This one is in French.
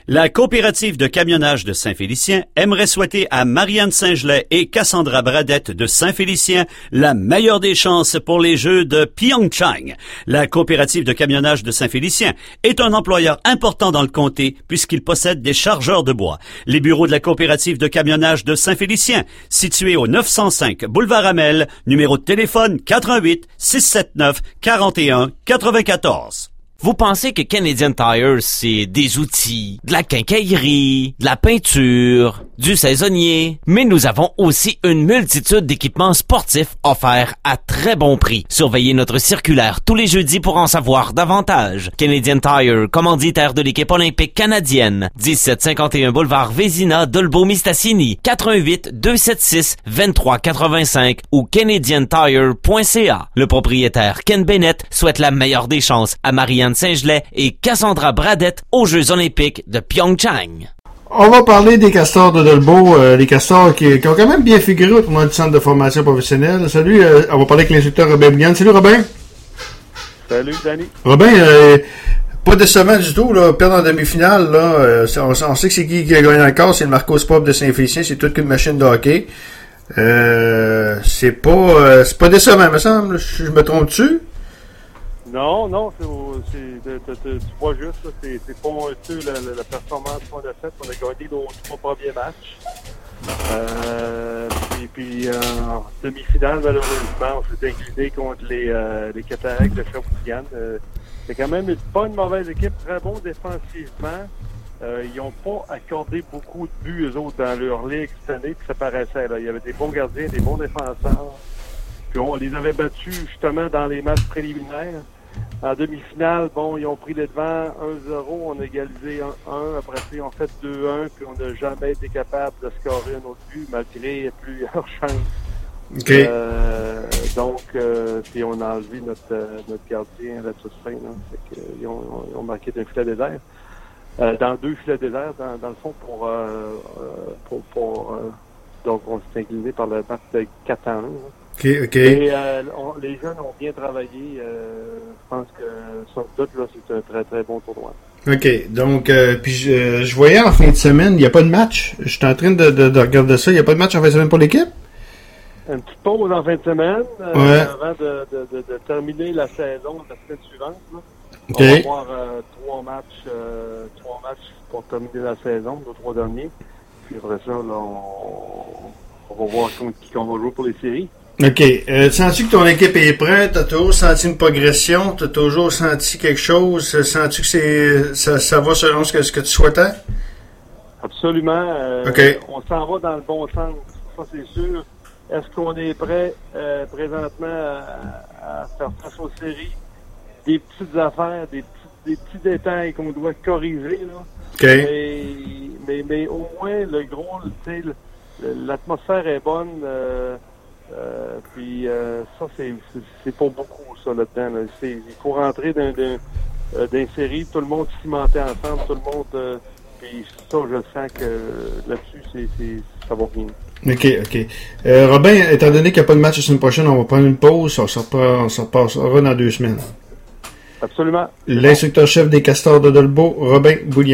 La coopérative de camionnage de Saint-Félicien aimerait souhaiter à Marianne Saint-Gelais et Cassandra Bradette de Saint-Félicien la meilleure des chances pour les Jeux de Pyeongchang. La coopérative de camionnage de Saint-Félicien est un employeur important dans le comté puisqu'il possède des chargeurs de bois. Les bureaux de la coopérative de camionnage de Saint-Félicien, situés au 905 boulevard Amel, numéro de téléphone 88 679 41 94. Vous pensez que Canadian Tire, c'est des outils, de la quincaillerie, de la peinture, du saisonnier, mais nous avons aussi une multitude d'équipements sportifs offerts à très bon prix. Surveillez notre circulaire tous les jeudis pour en savoir davantage. Canadian Tire, commanditaire de l'équipe olympique canadienne, 1751 boulevard Vézina, Dolbeau-Mistassini, 88 276 2385 ou canadiantire.ca. Le propriétaire Ken Bennett souhaite la meilleure des chances à Marianne Saint-Gelais et Cassandra Bradette aux Jeux olympiques de Pyeongchang. On va parler des Castors de Dolbeau, les Castors qui ont quand même bien figuré au tournoi du centre de formation professionnelle. Salut, on va parler avec l'instructeur Robin Bouliane. Salut Robin. Salut Danny. Robin, pas décevant du tout, là, perdre en demi-finale, là, on sait que c'est qui a gagné encore, c'est le Marcos Pop de Saint-Félicien, c'est toute une machine de hockey. C'est pas décevant, me semble. Je me trompe-tu? Non, tu vois juste, là, c'est pas la performance qu'on a faite. On a gagné nos 3 premiers matchs. Puis en demi-finale, malheureusement, on s'est incliné contre les Cataractes de Shawinigan. C'est quand même pas une mauvaise équipe, très bon défensivement. Ils n'ont pas accordé beaucoup de buts, eux autres, dans leur ligue cette année, puis ça paraissait. Là. Il y avait des bons gardiens, des bons défenseurs. Puis on les avait battus justement dans les matchs préliminaires. En demi-finale, ils ont pris les devants 1-0, on a égalisé 1-1, après ça, ils ont fait 2-1, puis on n'a jamais été capable de scorer un autre but, malgré plusieurs chances. Okay. Puis on a enlevé notre gardien à la toute fin, là. Fait que, ils ont marqué d'un filet désert. Dans 2 filets déserts, dans le fond, donc on s'est incliné par le match de 4-1. OK. Et les jeunes ont bien travaillé. Je pense que, somme toute, là, c'est un très, très bon tournoi. OK. Donc, puis je voyais en fin de semaine, il n'y a pas de match. Je suis en train de regarder ça. Il n'y a pas de match en fin de semaine pour l'équipe? Une petite pause en fin de semaine, avant de terminer la saison la semaine suivante. Là. Okay. On va avoir 3 matchs pour terminer la saison, les 3 derniers. Puis après ça, là, on va voir qui on va jouer pour les séries. OK. Sens-tu que ton équipe est prête? T'as toujours senti une progression? T'as toujours senti quelque chose? Sens-tu que ça va selon ce que tu souhaitais? Absolument. OK. On s'en va dans le bon sens. Ça, c'est sûr. Est-ce qu'on est prêt présentement à faire face aux séries? Des petites affaires, des petits détails qu'on doit corriger, là. OK. Mais au moins, le gros, tu sais, l'atmosphère est bonne. Puis ça, c'est pas beaucoup, ça, là-dedans. Là. Il faut rentrer dans une série, tout le monde cimenté ensemble, tout le monde... puis ça, je sens que là-dessus, ça va bien. OK. Robin, étant donné qu'il n'y a pas de match la semaine prochaine, on va prendre une pause. On se repassera dans 2 semaines. Absolument. L'instructeur-chef des Castors de Dolbeau, Robin Bouliane.